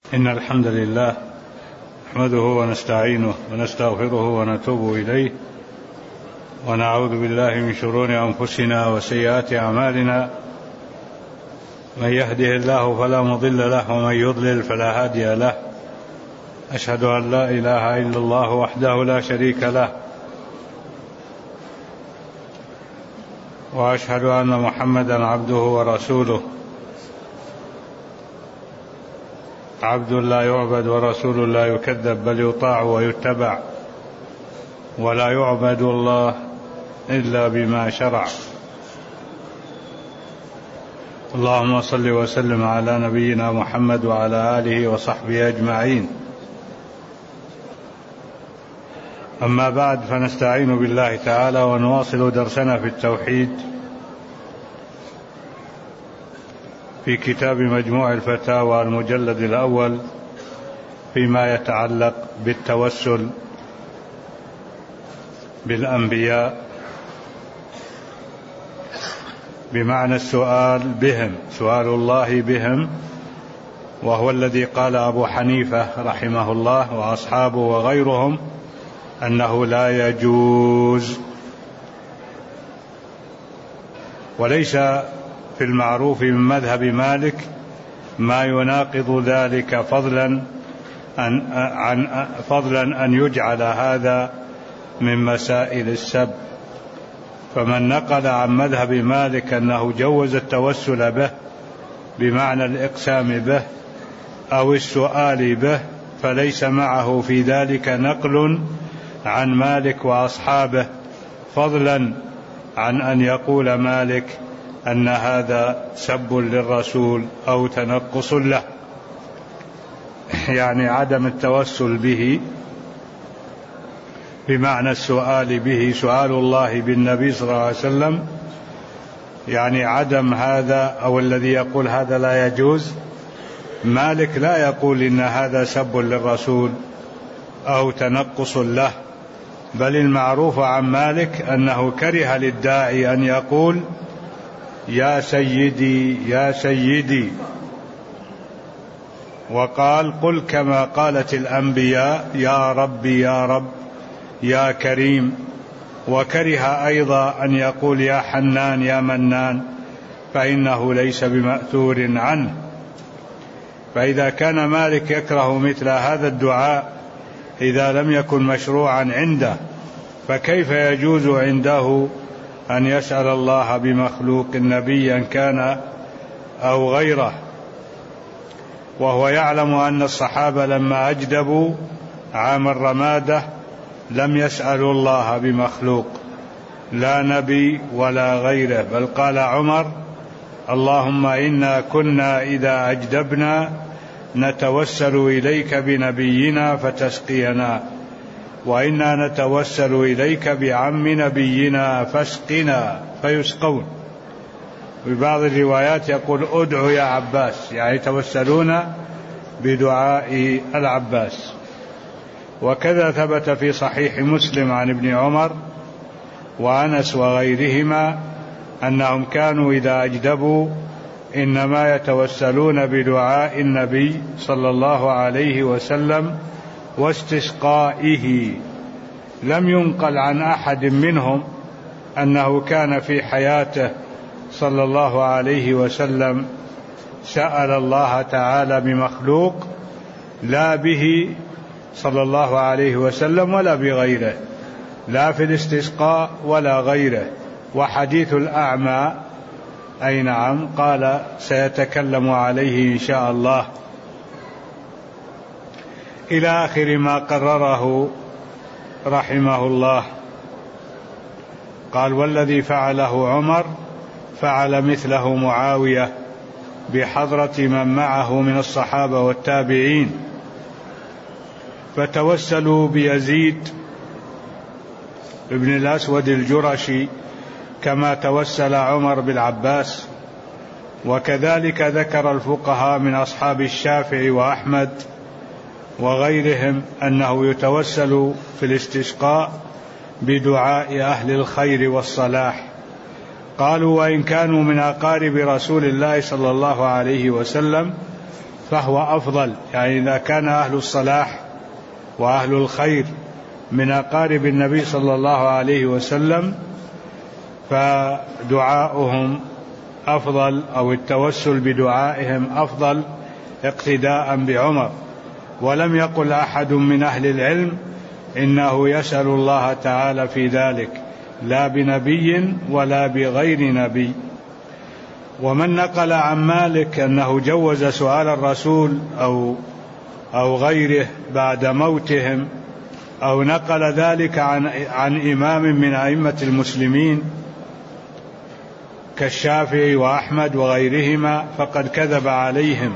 إن الحمد لله نحمده ونستعينه ونستغفره ونتوب إليه ونعوذ بالله من شرور أنفسنا وسيئات أعمالنا. من يهده الله فلا مضل له ومن يضلل فلا هادي له. أشهد أن لا إله إلا الله وحده لا شريك له، وأشهد أن محمدا عبده ورسوله، عبد لا يعبد ورسول لا يكذب بل يطاع ويتبع، ولا يعبد الله إلا بما شرع. اللهم صل وسلم على نبينا محمد وعلى آله وصحبه أجمعين. أما بعد، فنستعين بالله تعالى ونواصل درسنا في التوحيد في كتاب مجموع الفتاوى المجلد الأول فيما يتعلق بالتوسل بالأنبياء، بمعنى السؤال بهم، سؤال الله بهم، وهو الذي قال أبو حنيفة رحمه الله وأصحابه وغيرهم أنه لا يجوز. وليس في المعروف من مذهب مالك ما يناقض ذلك، فضلا أن يجعل هذا من مسائل السب. فمن نقل عن مذهب مالك أنه جوز التوسل به بمعنى الإقسام به أو السؤال به، فليس معه في ذلك نقل عن مالك وأصحابه، فضلا عن أن يقول مالك أن هذا سب للرسول أو تنقص له. يعني عدم التوسل به بمعنى السؤال به، سؤال الله بالنبي صلى الله عليه وسلم، يعني عدم هذا، أو الذي يقول هذا لا يجوز. مالك لا يقول إن هذا سب للرسول أو تنقص له، بل المعروف عن مالك أنه كره للداعي أن يقول يا سيدي يا سيدي، وقال قل كما قالت الأنبياء يا رب يا رب يا كريم. وكره أيضا أن يقول يا حنان يا منان، فإنه ليس بمأثور عنه. فإذا كان مالك يكره مثل هذا الدعاء إذا لم يكن مشروعا عنده، فكيف يجوز عنده أن يسأل الله بمخلوق نبيا كان أو غيره؟ وهو يعلم أن الصحابة لما أجدبوا عام الرمادة لم يسألوا الله بمخلوق، لا نبي ولا غيره، بل قال عمر اللهم إنا كنا إذا أجدبنا نتوسل إليك بنبينا فتسقينا، وإنا نتوسل إليك بعم نبينا فاسقنا فيسقون. وبعض الروايات يقول ادعوا يا عباس، يعني يتوسلون بدعاء العباس. وكذا ثبت في صحيح مسلم عن ابن عمر وأنس وغيرهما أنهم كانوا إذا أجدبوا إنما يتوسلون بدعاء النبي صلى الله عليه وسلم واستسقائه. لم ينقل عن أحد منهم أنه كان في حياته صلى الله عليه وسلم سأل الله تعالى بمخلوق، لا به صلى الله عليه وسلم ولا بغيره، لا في الاستسقاء ولا غيره. وحديث الأعمى أي نعم قال سيتكلم عليه إن شاء الله، إلى آخر ما قرره رحمه الله. قال والذي فعله عمر فعل مثله معاوية بحضرة من معه من الصحابة والتابعين، فتوسلوا بيزيد ابن الأسود الجرشي كما توسل عمر بالعباس. وكذلك ذكر الفقهاء من أصحاب الشافعي وأحمد وغيرهم أنه يتوسل في الاستسقاء بدعاء أهل الخير والصلاح. قالوا وإن كانوا من أقارب رسول الله صلى الله عليه وسلم فهو أفضل، يعني إذا كان أهل الصلاح وأهل الخير من أقارب النبي صلى الله عليه وسلم فدعاؤهم أفضل، أو التوسل بدعائهم أفضل اقتداء بعمر. ولم يقل أحد من أهل العلم إنه يسأل الله تعالى في ذلك، لا بنبي ولا بغير نبي. ومن نقل عن مالك أنه جوز سؤال الرسول أو غيره بعد موتهم، أو نقل ذلك عن إمام من أئمة المسلمين كالشافعي وأحمد وغيرهما، فقد كذب عليهم.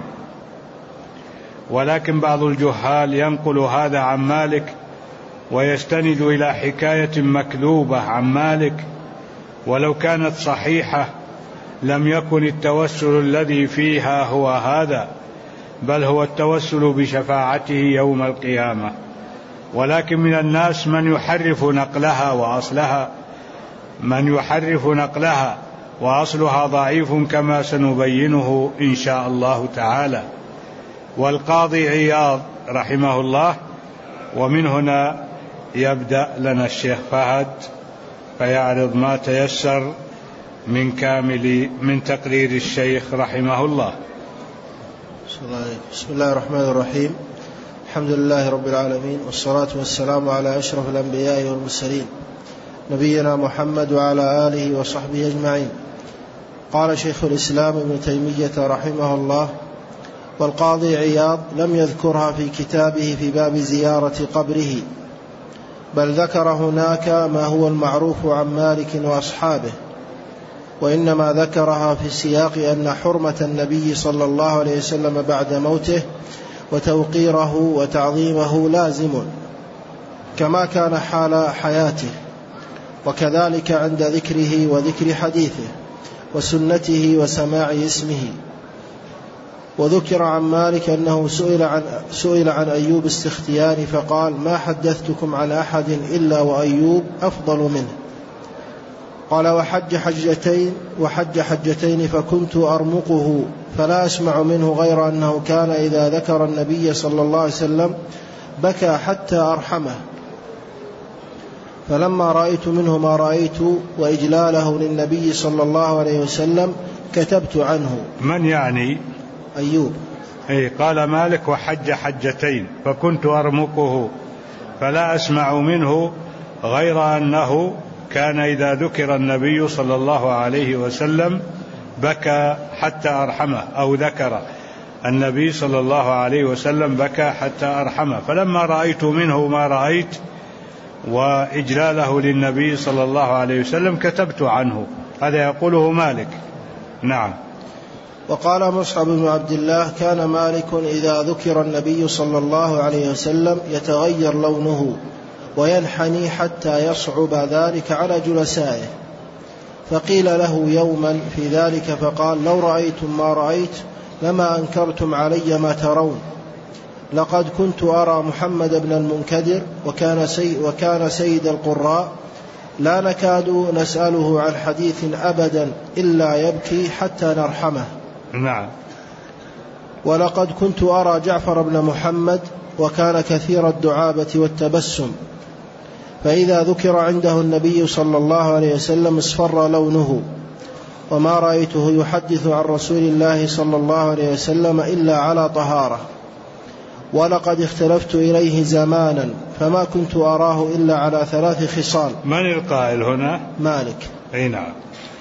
ولكن بعض الجهال ينقل هذا عن مالك ويستند إلى حكاية مكذوبة عن مالك، ولو كانت صحيحة لم يكن التوسل الذي فيها هو هذا، بل هو التوسل بشفاعته يوم القيامة. ولكن من الناس من يحرف نقلها وأصلها ضعيف كما سنبينه إن شاء الله تعالى. والقاضي عياض رحمه الله، ومن هنا يبدأ لنا الشيخ فهد فيعرض ما تيسر من تقرير الشيخ رحمه الله. بسم الله الرحمن الرحيم. الحمد لله رب العالمين، والصلاة والسلام على أشرف الأنبياء والمرسلين نبينا محمد وعلى آله وصحبه أجمعين. قال شيخ الإسلام ابن تيمية رحمه الله: والقاضي عياض لم يذكرها في كتابه في باب زيارة قبره، بل ذكر هناك ما هو المعروف عن مالك وأصحابه، وإنما ذكرها في سياق أن حرمة النبي صلى الله عليه وسلم بعد موته وتوقيره وتعظيمه لازم كما كان حال حياته، وكذلك عند ذكره وذكر حديثه وسنته وسماع اسمه. وذكر عن مالك أنه سئل عن أيوب السختياني فقال: ما حدثتكم عن أحد إلا وأيوب أفضل منه. قال: وحج حجتين فكنت أرمقه فلا أسمع منه غير أنه كان إذا ذكر النبي صلى الله عليه وسلم بكى حتى أرحمه، فلما رأيت منه ما رأيت وإجلاله للنبي صلى الله عليه وسلم كتبت عنه. من يعني؟ أيوب. قال مالك: وحج حجتين فكنت أرمقه فلا أسمع منه غير أنه كان إذا ذكر النبي صلى الله عليه وسلم بكى حتى أرحمه، أو ذكر النبي صلى الله عليه وسلم بكى حتى أرحمه، فلما رأيت منه ما رأيت وإجلاله للنبي صلى الله عليه وسلم كتبت عنه. هذا يقوله مالك. نعم. وقال مصعب بن عبد الله: كان مالك إذا ذكر النبي صلى الله عليه وسلم يتغير لونه وينحني حتى يصعب ذلك على جلسائه، فقيل له يوما في ذلك فقال: لو رأيتم ما رأيت لما أنكرتم علي ما ترون. لقد كنت أرى محمد بن المنكدر وكان سيد القراء لا نكاد نسأله عن حديث أبدا إلا يبكي حتى نرحمه. نعم. ولقد كنت أرى جعفر بن محمد وكان كثير الدعابة والتبسم، فإذا ذكر عنده النبي صلى الله عليه وسلم اصفر لونه، وما رأيته يحدث عن رسول الله صلى الله عليه وسلم إلا على طهارة. ولقد اختلفت إليه زمانا فما كنت أراه إلا على 3 خصال. من القائل هنا؟ مالك. نعم.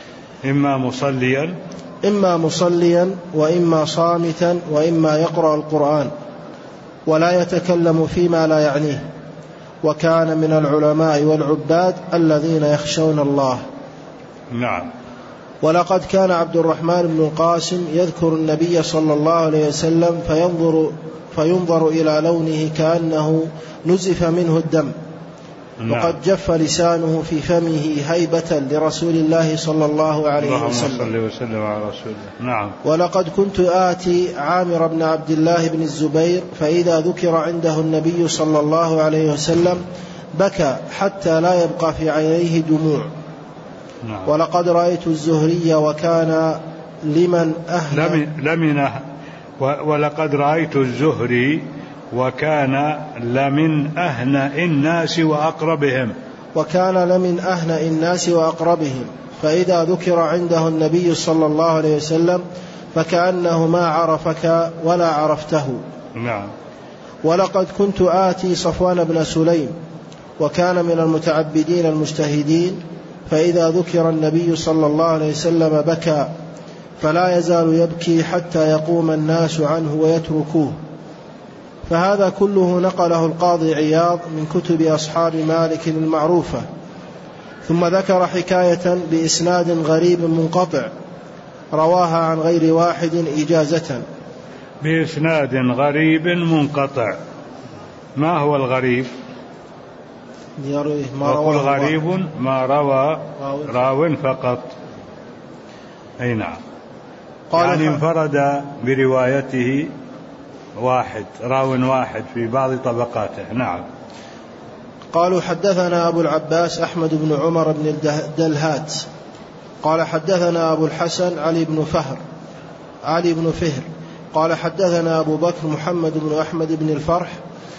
إما مصليا وإما صامتا وإما يقرأ القرآن ولا يتكلم فيما لا يعنيه، وكان من العلماء والعباد الذين يخشون الله. نعم. ولقد كان عبد الرحمن بن القاسم يذكر النبي صلى الله عليه وسلم فينظر إلى لونه كأنه نزف منه الدم. نعم. وقد جف لسانه في فمه هيبة لرسول الله صلى الله عليه وسلم. على رسول الله. نعم. ولقد كنت آتي عامر بن عبد الله بن الزبير فإذا ذكر عنده النبي صلى الله عليه وسلم بكى حتى لا يبقى في عينيه دموع. نعم. ولقد رأيت الزهري وكان لمن ولقد رأيت الزهري وكان لمن أهنأ الناس وأقربهم. وكان لمن أهنأ الناس وأقربهم، فإذا ذكر عنده النبي صلى الله عليه وسلم فكأنه ما عرفك ولا عرفته. نعم. ولقد كنت آتي صفوان بن سليم وكان من المتعبدين المجتهدين، فإذا ذكر النبي صلى الله عليه وسلم بكى، فلا يزال يبكي حتى يقوم الناس عنه ويتركوه. فهذا كله نقله القاضي عياض من كتب أصحاب مالك المعروفة. ثم ذكر حكاية بإسناد غريب منقطع رواها عن غير واحد إجازة. بإسناد غريب منقطع. ما هو الغريب؟ وقل غريب ما روى راو فقط. أي نعم. يعني انفرد بروايته راو واحد في بعض طبقاته. نعم. قالوا حدثنا أبو العباس أحمد بن عمر بن الدلهات قال حدثنا أبو الحسن علي بن فهر قال حدثنا أبو بكر محمد بن أحمد بن الفرح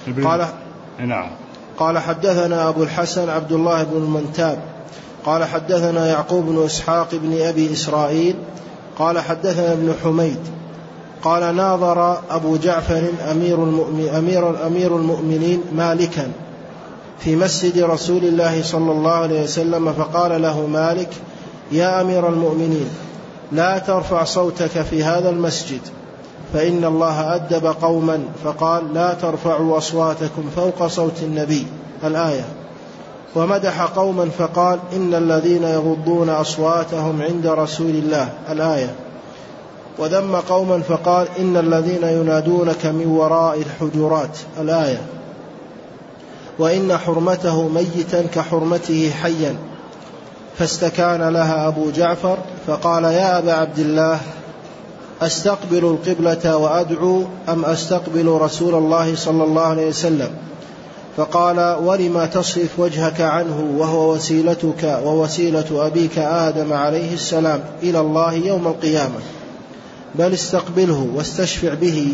قال حدثنا أبو الحسن عبد الله بن المنتاب قال حدثنا يعقوب بن إسحاق بن أبي إسرائيل قال حدثنا ابن حميد قال ناظر أبو جعفر أمير المؤمنين مالكا في مسجد رسول الله صلى الله عليه وسلم، فقال له مالك: يا أمير المؤمنين، لا ترفع صوتك في هذا المسجد، فإن الله أدب قوما فقال: لا ترفعوا أصواتكم فوق صوت النبي، الآية. ومدح قوما فقال: إن الذين يغضون أصواتهم عند رسول الله، الآية. وذم قوما فقال: إن الذين ينادونك من وراء الحجرات، الآية. وإن حرمته ميتا كحرمته حيا. فاستكان لها أبو جعفر فقال: يا أبا عبد الله، أستقبل القبلة وأدعو أم أستقبل رسول الله صلى الله عليه وسلم؟ فقال: ولما تصرف وجهك عنه وهو وسيلتك ووسيلة أبيك آدم عليه السلام إلى الله يوم القيامة؟ بل استقبله واستشفع به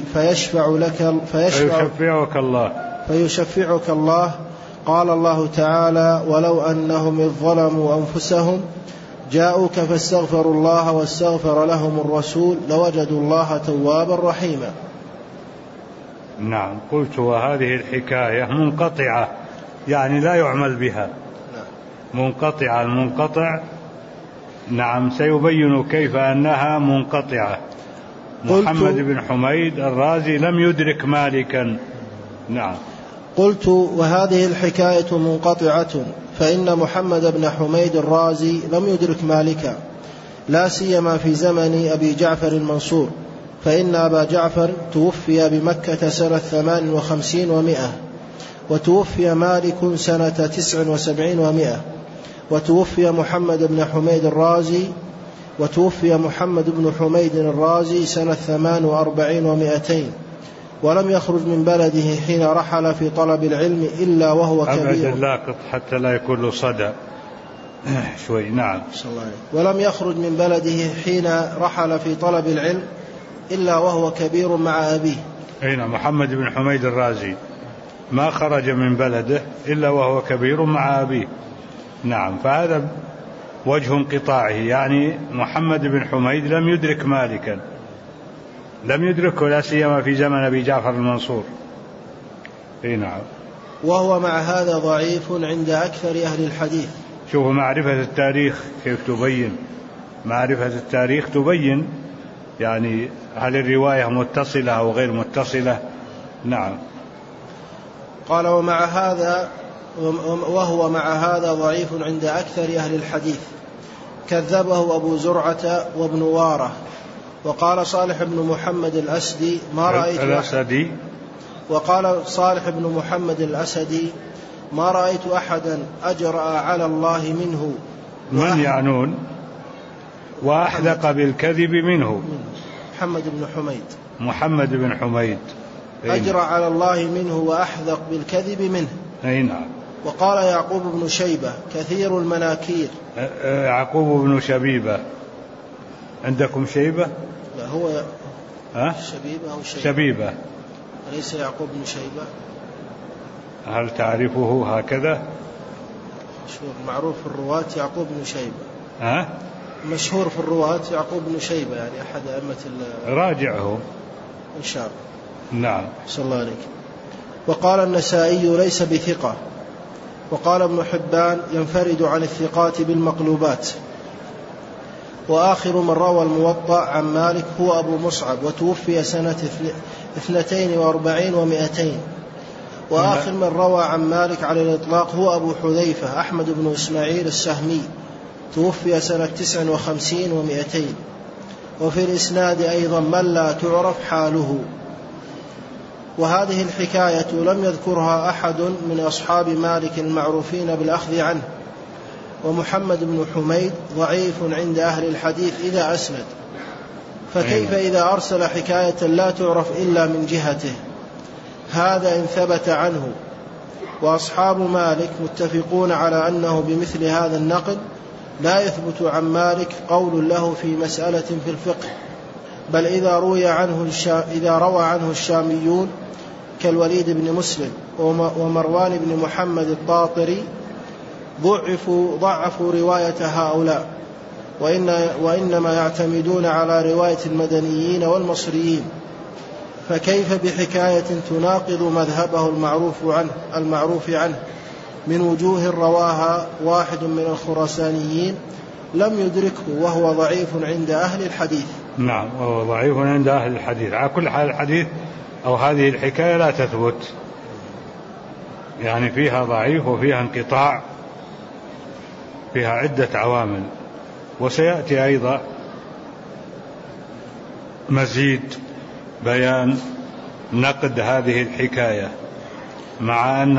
فيشفعك الله. قال الله تعالى: ولو أنهم إذ ظلموا أنفسهم جاءوك فاستغفروا الله واستغفر لهم الرسول لوجدوا الله توابا رحيما. نعم. قلت وهذه الحكاية منقطعة، يعني لا يعمل بها. منقطعة. المنقطع نعم سيبين كيف أنها منقطعة. محمد بن حميد الرازي لم يدرك مالكا. نعم. قلت وهذه الحكاية منقطعة، فإن محمد بن حميد الرازي لم يدرك مالكا، لا سيما في زمن أبي جعفر المنصور، فإن أبا جعفر توفي بمكة سنة 58 و100، وتوفي مالك سنة 79 و100، وتوفي محمد بن حميد الرازي سنة 48 و200، ولم يخرج من بلده حين رحل في طلب العلم إلا وهو كبير. أبدا لاقط حتى لا يكون له صدى شوي. نعم. ولم يخرج من بلده حين رحل في طلب العلم إلا وهو كبير مع أبيه. أين محمد بن حميد الرازي ما خرج من بلده إلا وهو كبير مع أبيه. نعم. فهذا وجه انقطاعه، يعني محمد بن حميد لم يدرك مالكا، لم يدركه لا سيما في زمن أبي جعفر المنصور. نعم. وهو مع هذا ضعيف عند أكثر أهل الحديث. شوفوا معرفة التاريخ كيف تبين. معرفة التاريخ تبين يعني هل الرواية متصلة أو غير متصلة. نعم. قال وهو مع هذا ضعيف عند أكثر أهل الحديث، كذبه أبو زرعة وابن وارة. وقال صالح بن محمد الأسدي ما رأيت أحدا أجرأ على الله منه. من يعنون وأحدق بالكذب منه؟ محمد بن حميد أجرأ على الله منه وأحدق بالكذب منه. أي نعم. وقال يعقوب بن شيبة كثير المناكير. يعقوب بن شبيبة. عندكم شيبة؟ لا، هو شبيبة أو شبيبة. أليس يعقوب بن شيبة؟ هل تعرفه هكذا؟ مشهور معروف في الرواة يعقوب بن شيبة. مشهور في الرواة يعقوب بن شيبة، يعني أحد أئمة راجعه إن شاء الله. نعم. صلى الله عليك. وقال النسائي ليس بثقة. وقال ابن حبان ينفرد عن الثقات بالمقلوبات. وآخر من روى الموطأ عن مالك هو أبو مصعب، وتوفي سنة 42 و200. وآخر من روى عن مالك على الإطلاق هو أبو حذيفة أحمد بن إسماعيل السهمي، توفي سنة 59 و200. وفي الإسناد أيضا من لا تعرف حاله. وهذه الحكاية لم يذكرها أحد من أصحاب مالك المعروفين بالأخذ عنه. ومحمد بن حميد ضعيف عند أهل الحديث إذا أسند، فكيف إذا أرسل حكاية لا تعرف إلا من جهته؟ هذا إن ثبت عنه. وأصحاب مالك متفقون على أنه بمثل هذا النقل لا يثبت عن مالك قول له في مسألة في الفقه، بل إذا روى عنه الشاميون كالوليد بن مسلم ومروان بن محمد الطاطري ضعفوا رواية هؤلاء، وإنما يعتمدون على رواية المدنيين والمصريين. فكيف بحكاية تناقض مذهبه المعروف عنه من وجوه رواها واحد من الخراسانيين لم يدركه وهو ضعيف عند أهل الحديث؟ نعم، وهو ضعيف عند أهل الحديث. على كل حال الحديث أو هذه الحكاية لا تثبت، يعني فيها ضعيف وفيها انقطاع، فيها عدة عوامل. وسيأتي أيضا مزيد بيان نقد هذه الحكاية، مع أن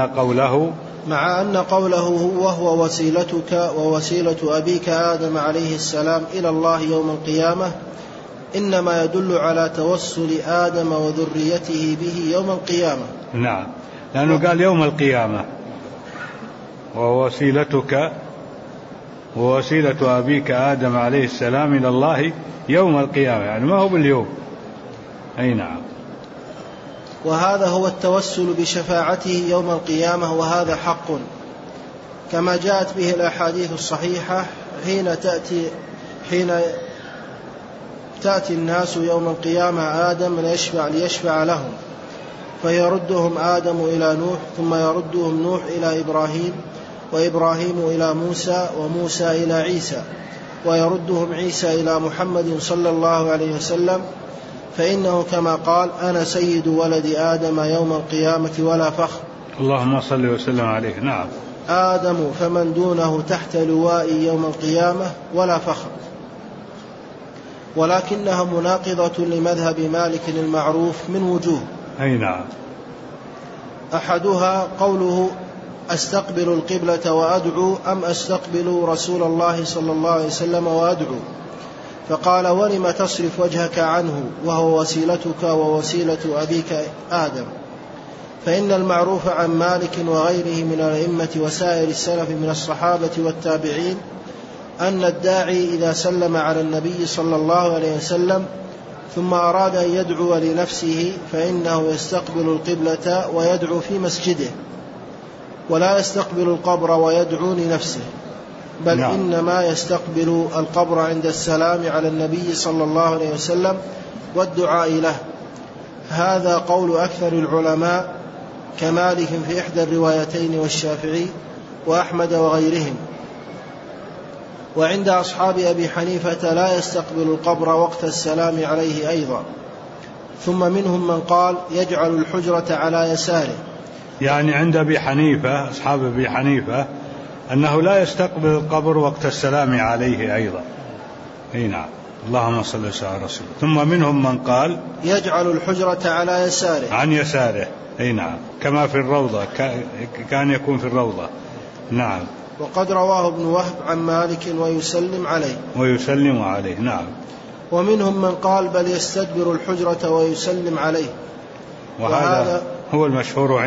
قوله وهو وسيلتك ووسيلة أبيك آدم عليه السلام إلى الله يوم القيامة إنما يدل على توسل آدم وذريته به يوم القيامة. نعم، لأنه قال يوم القيامة ووسيلتك ووسيلة أبيك آدم عليه السلام إلى الله يوم القيامة، يعني ما هو باليوم. أي نعم. وهذا هو التوسل بشفاعته يوم القيامة، وهذا حق كما جاءت به الأحاديث الصحيحة حين تأتي الناس يوم القيامة آدم ليشفع لهم، فيردهم آدم إلى نوح، ثم يردهم نوح إلى إبراهيم، وإبراهيم إلى موسى، وموسى إلى عيسى، ويردهم عيسى إلى محمد صلى الله عليه وسلم، فإنه كما قال أنا سيد ولد آدم يوم القيامة ولا فخر. اللهم صل وسلم عليه. نعم. آدم فمن دونه تحت لوائي يوم القيامة ولا فخر. ولكنها مناقضة لمذهب مالك المعروف من وجوه. أي نعم. أحدها قوله أستقبل القبلة وأدعو أم أستقبل رسول الله صلى الله عليه وسلم وأدعو، فقال ولم تصرف وجهك عنه وهو وسيلتك ووسيلة أبيك آدم. فإن المعروف عن مالك وغيره من الأئمة وسائر السلف من الصحابة والتابعين أن الداعي إذا سلم على النبي صلى الله عليه وسلم ثم أراد أن يدعو لنفسه فإنه يستقبل القبلة ويدعو في مسجده، ولا يستقبل القبر ويدعو لنفسه، بل نعم. إنما يستقبل القبر عند السلام على النبي صلى الله عليه وسلم والدعاء له. هذا قول أكثر العلماء كمالك في إحدى الروايتين والشافعي وأحمد وغيرهم. وعند أصحاب أبي حنيفة لا يستقبل القبر وقت السلام عليه أيضا. ثم منهم من قال يجعل الحجرة على يساره، يعني عند أبي حنيفة أصحاب أبي حنيفة أنه لا يستقبل القبر وقت السلام عليه أيضا. أي نعم. اللهم صل وسلم على رسوله. ثم منهم من قال يجعل الحجرة على يساره، عن يساره. أي نعم، كما في الروضة، كان يكون في الروضة. نعم. وقد رواه ابن وهب عن مالك ويسلم عليه. نعم. ومنهم من قال بل يستدبر الحجرة ويسلم عليه، وهذا هو المشهور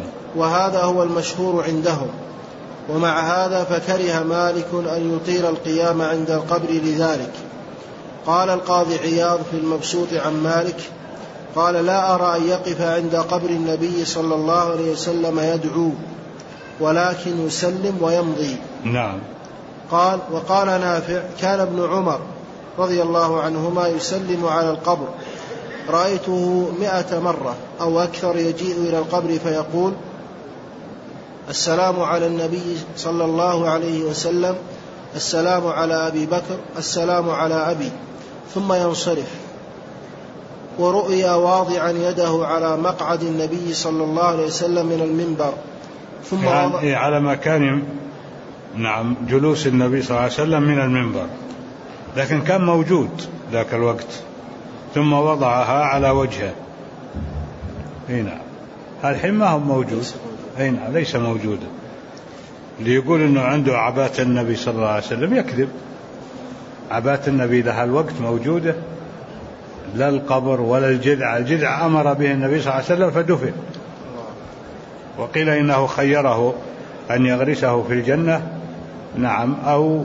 عندهم. ومع هذا فكره مالك أن يطيل القيام عند القبر لذلك. قال القاضي عياض في المبسوط عن مالك قال لا أرى أن يقف عند قبر النبي صلى الله عليه وسلم يدعو ولكن يسلم ويمضي. نعم. قال وقال نافع كان ابن عمر رضي الله عنهما يسلم على القبر، رأيته 100 مرة أو أكثر يجيء إلى القبر فيقول السلام على النبي صلى الله عليه وسلم، السلام على أبي بكر، السلام على أبي، ثم ينصرف. ورؤيا واضعا يده على مقعد النبي صلى الله عليه وسلم من المنبر ثم يعني على مكان نعم جلوس النبي صلى الله عليه وسلم من المنبر، لكن كان موجود ذاك الوقت ثم وضعها على وجهه. هنا الحين ما هو موجود، هنا ليس موجودا. اللي يقول انه عنده عباءة النبي صلى الله عليه وسلم يكذب. عباءة النبي لها الوقت موجودة، لا القبر ولا الجذع. الجذع أمر به النبي صلى الله عليه وسلم فدفن، وقيل إنه خيره أن يغرسه في الجنة نعم أو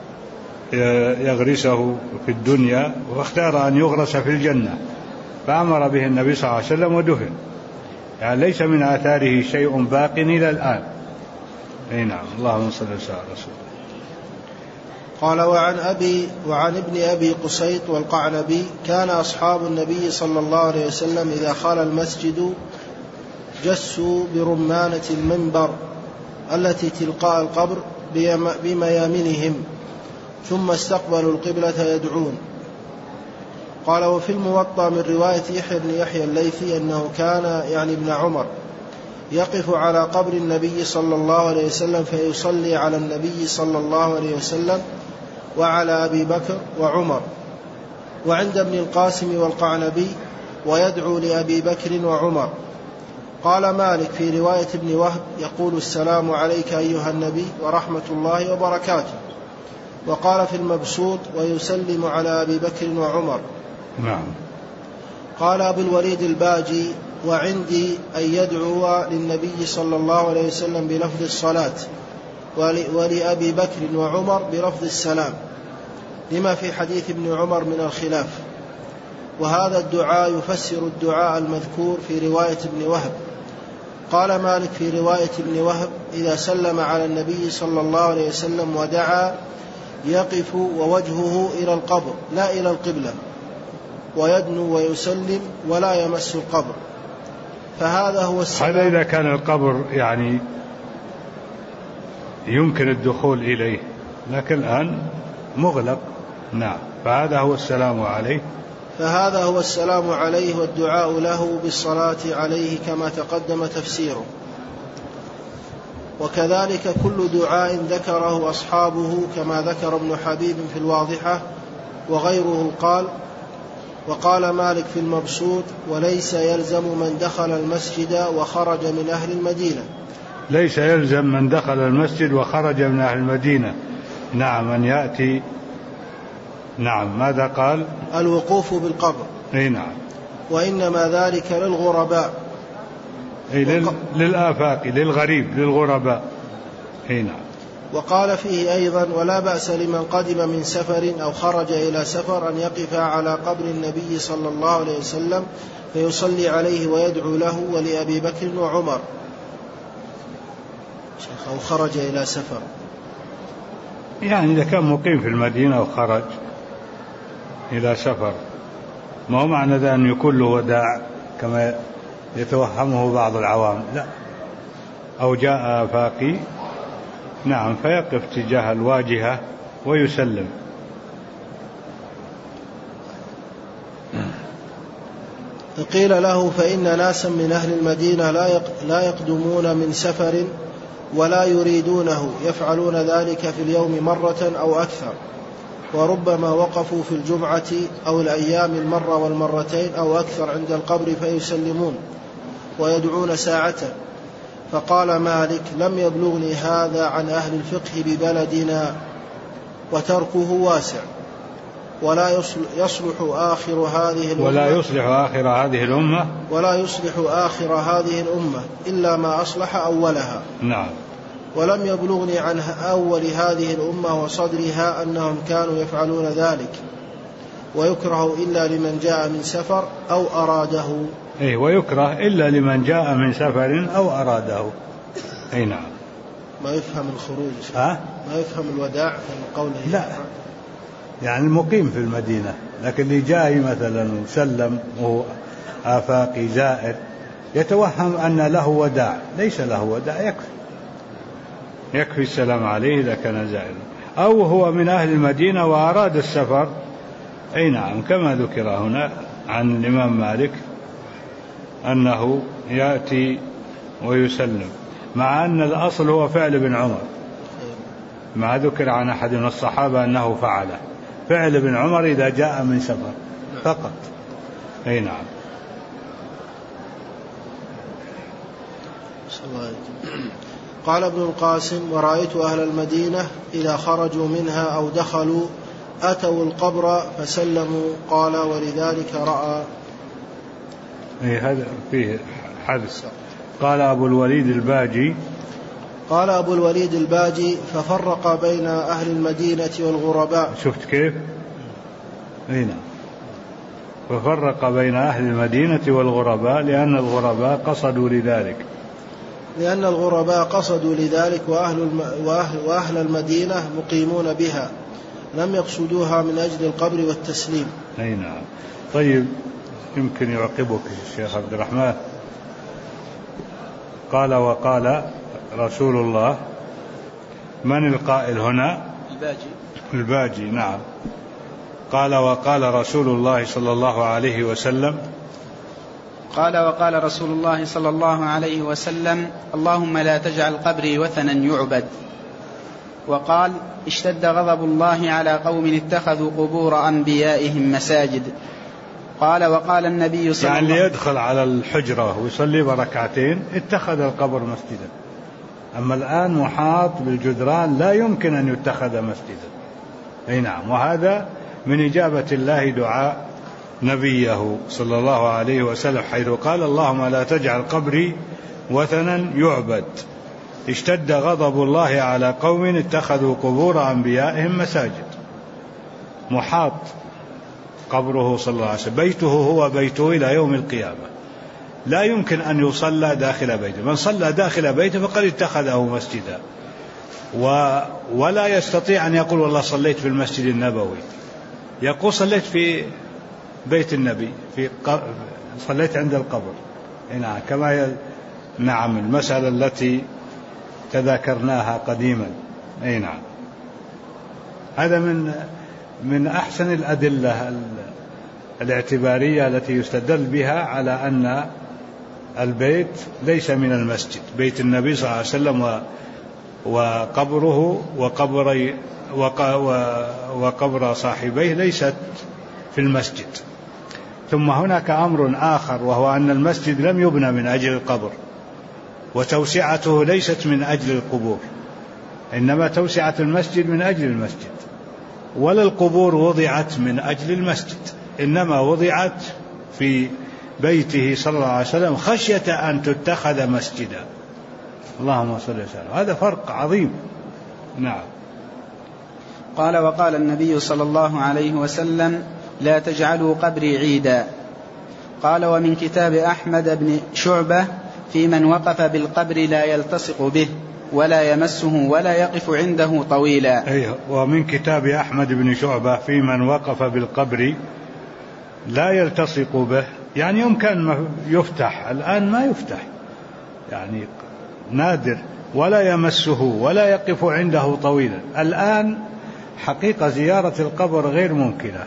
يغرسه في الدنيا، واختار أن يغرس في الجنة فأمر به النبي صلى الله عليه وسلم ودفن. يعني ليس من آثاره شيء باق إلى الآن. أي نعم. اللهم صل وسلم على رسول الله. قال وعن ابن أبي قسيط والقعنبي كان أصحاب النبي صلى الله عليه وسلم إذا خال المسجد جسوا برمانة المنبر التي تلقاء القبر بميامنهم ثم استقبلوا القبلة يدعون. قال وفي الموطأ من رواية يحيى بن يحيى الليثي أنه كان يعني ابن عمر يقف على قبر النبي صلى الله عليه وسلم فيصلي على النبي صلى الله عليه وسلم وعلى أبي بكر وعمر، وعند ابن القاسم والقعنبي ويدعو لأبي بكر وعمر. قال مالك في رواية ابن وهب يقول السلام عليك أيها النبي ورحمة الله وبركاته. وقال في المبسوط ويسلم على أبي بكر وعمر. نعم. قال أبو الوليد الباجي وعندي أن يدعو للنبي صلى الله عليه وسلم بلفظ الصلاة ولأبي بكر وعمر بلفظ السلام لما في حديث ابن عمر من الخلاف. وهذا الدعاء يفسر الدعاء المذكور في رواية ابن وهب. قال مالك في رواية ابن وهب إذا سلم على النبي صلى الله عليه وسلم ودعا يقف ووجهه إلى القبر لا إلى القبلة، ويدنو ويسلم ولا يمس القبر، فهذا هو السلام. هذا إذا كان القبر يعني يمكن الدخول إليه، لكن الآن مغلق. نعم. فهذا هو السلام عليه. فهذا هو السلام عليه والدعاء له بالصلاة عليه كما تقدم تفسيره. وكذلك كل دعاء ذكره أصحابه كما ذكر ابن حبيب في الواضحة وغيره. وقال مالك في المبسوط وليس يلزم من دخل المسجد وخرج من أهل المدينة. ليس يلزم من دخل المسجد وخرج من أهل المدينة نعم أن يأتي. نعم. ماذا قال؟ الوقوف بالقبر. أي نعم. وإنما ذلك للغرباء، للآفاق، للغريب، للغرباء. أي نعم. وقال فيه أيضا ولا بأس لمن قدم من سفر أو خرج إلى سفر أن يقف على قبر النبي صلى الله عليه وسلم فيصلي عليه ويدعو له ولأبي بكر وعمر. أو خرج إلى سفر يعني إذا كان مقيم في المدينة وخرج إلى سفر، ما هو معنى ذا أن يكون له وداع كما يتوهمه بعض العوام، لا. أو جاء آفاقي نعم فيقف تجاه الواجهة ويسلم. قيل له فإن ناسا من أهل المدينة لا يقدمون من سفر ولا يريدونه، يفعلون ذلك في اليوم مرة أو أكثر، وربما وقفوا في الجمعة أو الأيام المرة والمرتين أو أكثر عند القبر فيسلمون ويدعون ساعة. فقال مالك لم يبلغني هذا عن أهل الفقه ببلدنا، وتركه واسع، ولا يصلح آخر هذه الأمة إلا ما أصلح أولها. نعم. ولم يبلغني عن أول هذه الأمة وصدرها أنهم كانوا يفعلون ذلك. ويكره إلا لمن جاء من سفر أو أراده. ويكره إلا لمن جاء من سفر أو أراده. نعم. ما يفهم الخروج، ما يفهم الوداع من قوله. لا، يعني المقيم في المدينة، لكن اللي جاي مثلا سلم وهو آفاقي زائر يتوهم أن له وداع، ليس له وداع، يكفي السلام عليه إذا كان زائر. أو هو من أهل المدينة وأراد السفر، نعم، كما ذكر هنا عن الإمام مالك أنه يأتي ويسلم، مع أن الأصل هو فعل ابن عمر، ما ذكر عن أحد من الصحابة أنه فعله، فعل ابن عمر إذا جاء من سفر فقط. نعم. قال ابن القاسم: ورأيت أهل المدينة إذا خرجوا منها أو دخلوا أتوا القبر فسلموا. قال: ولذلك رأى. هذا فيه حدث. قال أبو الوليد الباجي: ففرق بين أهل المدينة والغرباء. شفت كيف؟ هنا ففرق بين أهل المدينة والغرباء لأن الغرباء قصدوا لذلك وأهل المدينة مقيمون بها، لم يقصدوها من أجل القبر والتسليم. نعم. طيب، يمكن يعقبك الشيخ عبد الرحمن. قال وقال رسول الله. من القائل هنا؟ الباجي. نعم. قال وقال رسول الله صلى الله عليه وسلم. قال وقال رسول الله صلى الله عليه وسلم: اللهم لا تجعل قبري وثنا يعبد. وقال: اشتد غضب الله على قوم اتخذوا قبور أنبيائهم مساجد. قال وقال النبي صلى الله عليه وسلم: يعني يدخل على الحجرة ويصلي بركعتين اتخذ القبر مسجدا، أما الآن محاط بالجدران لا يمكن أن يتخذ مسجدا. نعم. وهذا من إجابة الله دعاء نبيه صلى الله عليه وسلم، حيث قال: اللهم لا تجعل قبري وثنا يعبد. اشتد غضب الله على قوم اتخذوا قبور أنبيائهم مساجد. محاط قبره صلى الله عليه وسلم، بيته هو بيته إلى يوم القيامة، لا يمكن أن يصلى داخل بيته، من صلى داخل بيته فقد اتخذه مسجدا، ولا يستطيع أن يقول والله صليت في المسجد النبوي، يقول صليت في بيت النبي، صليت عند القبر. نعم. كما نعم المسألة التي تذاكرناها قديما. نعم. هذا من أحسن الأدلة الاعتبارية التي يستدل بها على أن البيت ليس من المسجد، بيت النبي صلى الله عليه وسلم وقبره وقبر صاحبيه ليست في المسجد. ثم هناك أمر آخر، وهو أن المسجد لم يبنى من أجل القبر، وتوسعته ليست من أجل القبور، إنما توسعة المسجد من أجل المسجد، ولا القبور وضعت من أجل المسجد، إنما وضعت في بيته صلى الله عليه وسلم خشية أن تتخذ مسجدا. اللهم صل وسلم. هذا فرق عظيم. نعم. قال وقال النبي صلى الله عليه وسلم: لا تجعلوا قبري عيدا. قال ومن كتاب أحمد بن شعبة: في من وقف بالقبر لا يلتصق به ولا يمسه ولا يقف عنده طويلا. ومن كتاب أحمد بن شعبة: في من وقف بالقبر لا يلتصق به، يعني يمكن يفتح، الآن ما يفتح، يعني نادر، ولا يمسه ولا يقف عنده طويلا. الآن حقيقة زيارة القبر غير ممكنة،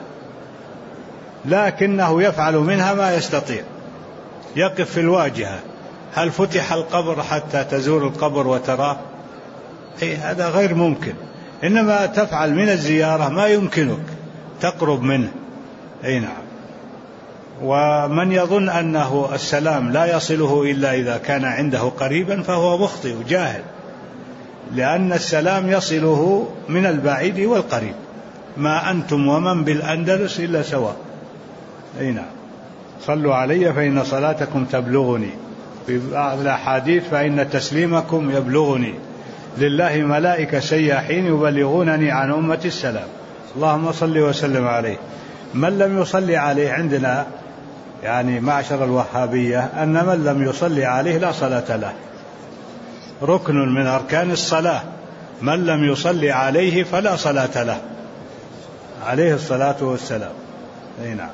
لكنه يفعل منها ما يستطيع، يقف في الواجهة. هل فتح القبر حتى تزور القبر وتراه؟ هذا غير ممكن، إنما تفعل من الزيارة ما يمكنك تقرب منه. نعم. ومن يظن أنه السلام لا يصله إلا إذا كان عنده قريبا فهو مخطئ جاهل، لأن السلام يصله من البعيد والقريب، ما أنتم ومن بالأندلس إلا سواء. نعم. صلوا علي فإن صلاتكم تبلغني، في بعض الأحاديث فإن تسليمكم يبلغني، لله ملائكة سياحين يبلغونني عن أمة السلام. اللهم صل وسلم عليه. من لم يصلي عليه عندنا يعني معشر الوهابية أن من لم يصلي عليه لا صلاة له، ركن من أركان الصلاة، من لم يصلي عليه فلا صلاة له عليه الصلاة والسلام. أي نعم.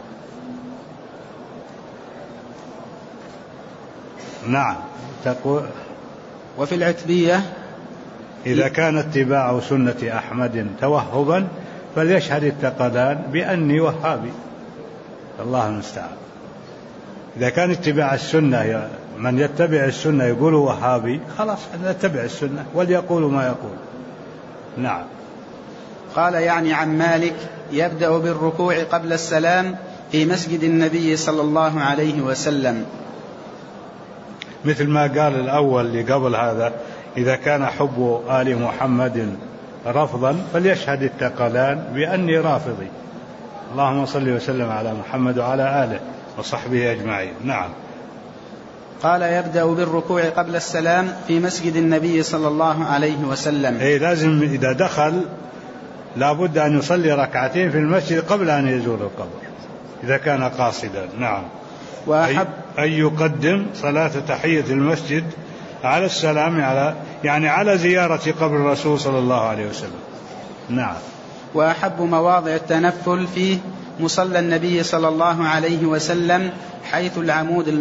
نعم. تقول وفي العتبية إذا كان اتباع سنة أحمد توهبا فليشهد الثقلان بأني وهابي، الله المستعان. إذا كان اتباع السنة، من يتبع السنة يقول وهابي، خلاص نتبع السنة وليقول ما يقول. نعم. قال يعني عن مالك يبدأ بالركوع قبل السلام في مسجد النبي صلى الله عليه وسلم، مثل ما قال الأول اللي قبل هذا: إذا كان حب آل محمد رفضا فليشهد الثقلان بأني رافضي. اللهم صل وسلم على محمد وعلى آله وصحبه أجمعين. نعم. قال يبدأ بالركوع قبل السلام في مسجد النبي صلى الله عليه وسلم. لازم إذا دخل لابد أن يصلي ركعتين في المسجد قبل أن يزور القبر إذا كان قاصدا. نعم. وأحب أن يقدم صلاة تحية المسجد على السلام على زيارة قبر الرسول صلى الله عليه وسلم. نعم. وأحب مواضع التنفل فيه مصلى النبي صلى الله عليه وسلم حيث العمود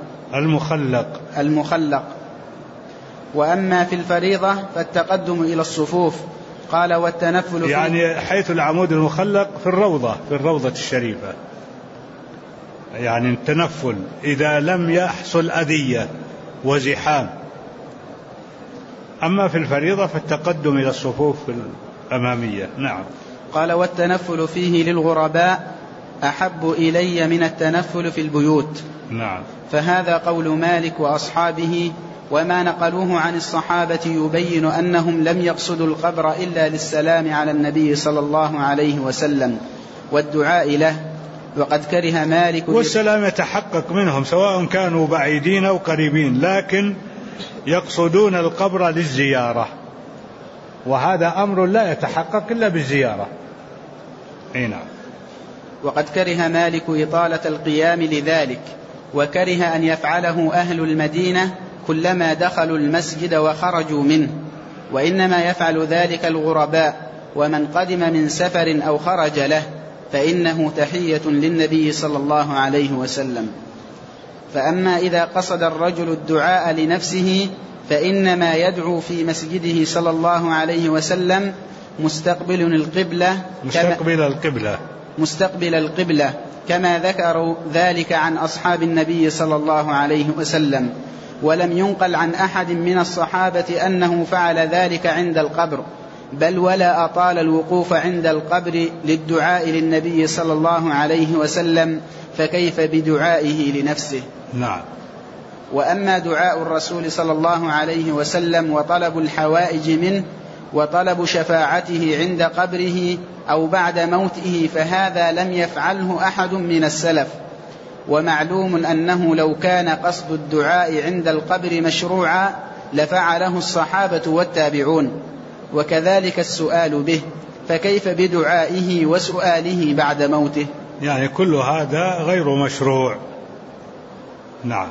المخلق. وأما في الفريضة فالتقدم إلى الصفوف. قال والتنفل يعني حيث العمود المخلق في الروضة الشريفة، يعني التنفل إذا لم يحصل أذية وزحام. أما في الفريضة فالتقدم إلى الصفوف الأمامية. نعم. قال والتنفل فيه للغرباء أحب إلي من التنفل في البيوت. نعم. فهذا قول مالك وأصحابه، وما نقلوه عن الصحابة يبين أنهم لم يقصدوا القبر إلا للسلام على النبي صلى الله عليه وسلم والدعاء له. وقد كره مالك، والسلام يتحقق منهم سواء كانوا بعيدين أو قريبين، لكن يقصدون القبر للزيارة، وهذا أمر لا يتحقق إلا بالزيارة. نعم. وقد كره مالك إطالة القيام لذلك، وكره أن يفعله أهل المدينة كلما دخلوا المسجد وخرجوا منه، وإنما يفعل ذلك الغرباء ومن قدم من سفر أو خرج له، فإنه تحية للنبي صلى الله عليه وسلم. فأما إذا قصد الرجل الدعاء لنفسه فإنما يدعو في مسجده صلى الله عليه وسلم مستقبل القبلة كما ذكروا ذلك عن أصحاب النبي صلى الله عليه وسلم. ولم ينقل عن أحد من الصحابة أنه فعل ذلك عند القبر، بل ولا أطال الوقوف عند القبر للدعاء للنبي صلى الله عليه وسلم، فكيف بدعائه لنفسه؟ نعم. وأما دعاء الرسول صلى الله عليه وسلم وطلب الحوائج منه وطلب شفاعته عند قبره أو بعد موته فهذا لم يفعله أحد من السلف. ومعلوم أنه لو كان قصد الدعاء عند القبر مشروعا لفعله الصحابة والتابعون، وكذلك السؤال به، فكيف بدعائه وسؤاله بعد موته؟ يعني كل هذا غير مشروع. نعم.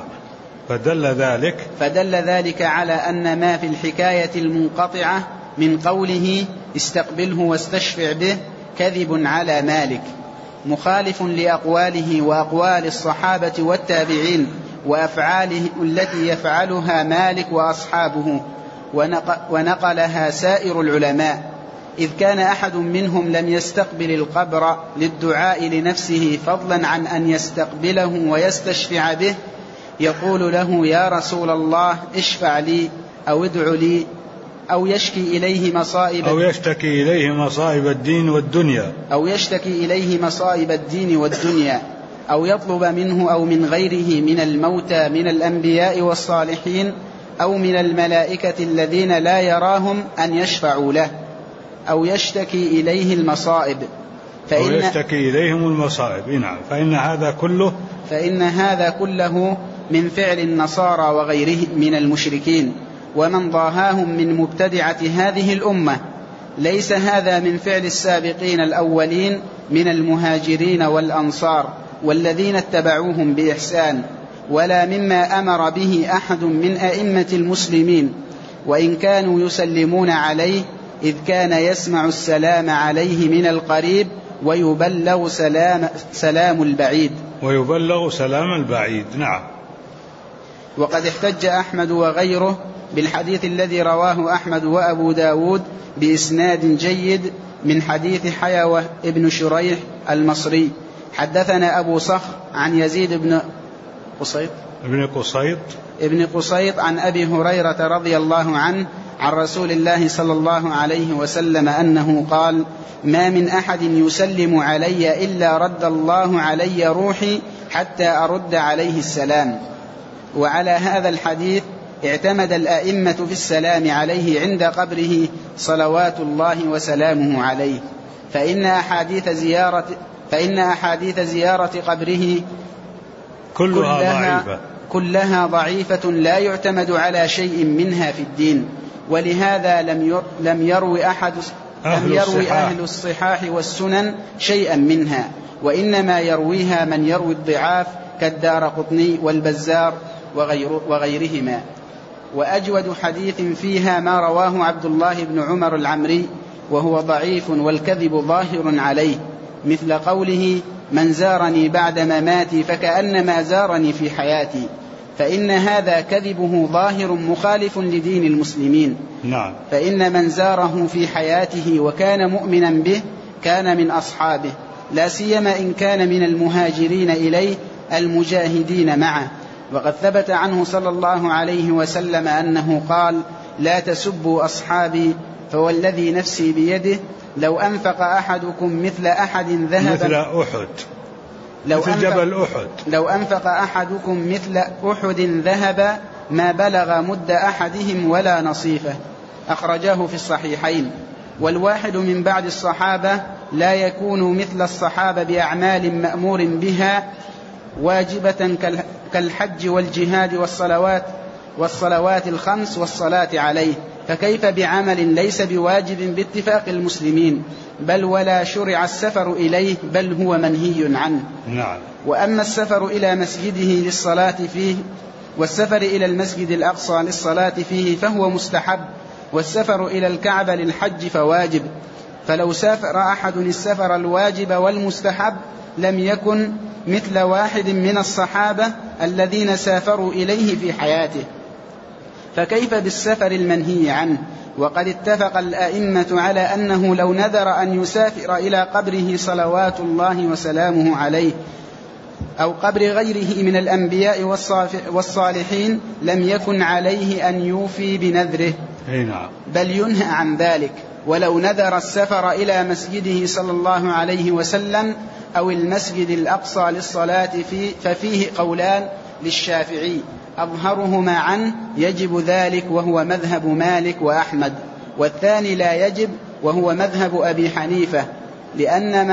فدل ذلك على أن ما في الحكاية المنقطعة من قوله استقبله واستشفع به كذب على مالك، مخالف لأقواله وأقوال الصحابة والتابعين وأفعاله التي يفعلها مالك وأصحابه ونقلها سائر العلماء، إذ كان أحد منهم لم يستقبل القبر للدعاء لنفسه فضلا عن أن يستقبله ويستشفع به يقول له يا رسول الله اشفع لي أو ادع لي أو يشتكي إليه مصائب الدين والدنيا أو يطلب منه أو من غيره من الموتى من الأنبياء والصالحين أو من الملائكة الذين لا يراهم أن يشفعوا له أو يشتكي إليه المصائب نعم. فإن هذا كله من فعل النصارى وغيرهم من المشركين ومن ضاهاهم من مبتدعة هذه الأمة، ليس هذا من فعل السابقين الأولين من المهاجرين والأنصار والذين اتبعوهم بإحسان، ولا مما أمر به أحد من أئمة المسلمين، وإن كانوا يسلمون عليه، إذ كان يسمع السلام عليه من القريب ويبلغ سلام البعيد. ويبلغ سلام البعيد. نعم. وقد احتج أحمد وغيره بالحديث الذي رواه أحمد وأبو داود بإسناد جيد من حديث حيوة ابن شريح المصري حدثنا أبو صخر عن يزيد ابن قصيط عن أبي هريرة رضي الله عنه عن رسول الله صلى الله عليه وسلم أنه قال: ما من أحد يسلم علي إلا رد الله علي روحي حتى أرد عليه السلام. وعلى هذا الحديث اعتمد الأئمة في السلام عليه عند قبره صلوات الله وسلامه عليه، فإن أحاديث زيارة قبره كلها ضعيفة لا يعتمد على شيء منها في الدين، ولهذا لم يروي أهل الصحاح والسنن شيئا منها، وإنما يرويها من يروي الضعاف كالدارقطني والبزار وغيرهما. وأجود حديث فيها ما رواه عبد الله بن عمر العمري وهو ضعيف والكذب ظاهر عليه، مثل قوله: من زارني بعد مماتي فكأنما زارني في حياتي، فإن هذا كذبه ظاهر مخالف لدين المسلمين. نعم. فإن من زاره في حياته وكان مؤمنا به كان من أصحابه، لا سيما إن كان من المهاجرين إليه المجاهدين معه. وقد ثبت عنه صلى الله عليه وسلم أنه قال: لا تسبوا أصحابي، فوالذي نفسي بيده لو أنفق أحدكم مثل أحد ذهبا مثل أحد مثل جبل أحد لو أنفق أحدكم مثل أحد ذهبا ما بلغ مد أحدهم ولا نصيفه. أخرجاه في الصحيحين. والواحد من بعد الصحابة لا يكون مثل الصحابة بأعمال مأمور بها واجبة كالحج والجهاد والصلوات الخمس والصلاة عليه، فكيف بعمل ليس بواجب باتفاق المسلمين، بل ولا شرع السفر إليه، بل هو منهي عنه. نعم. وأما السفر إلى مسجده للصلاة فيه والسفر إلى المسجد الأقصى للصلاة فيه فهو مستحب، والسفر إلى الكعبة للحج فواجب. فلو سافر أحد السفر الواجب والمستحب لم يكن مثل واحد من الصحابة الذين سافروا إليه في حياته، فكيف بالسفر المنهي عنه؟ وقد اتفق الأئمة على أنه لو نذر أن يسافر إلى قبره صلوات الله وسلامه عليه أو قبر غيره من الأنبياء والصالحين لم يكن عليه أن يوفي بنذره، بل ينهى عن ذلك. ولو نذر السفر إلى مسجده صلى الله عليه وسلم أو المسجد الأقصى للصلاة فيه ففيه قولان للشافعي، أظهرهما عنه يجب ذلك وهو مذهب مالك وأحمد، والثاني لا يجب وهو مذهب أبي حنيفة، لأن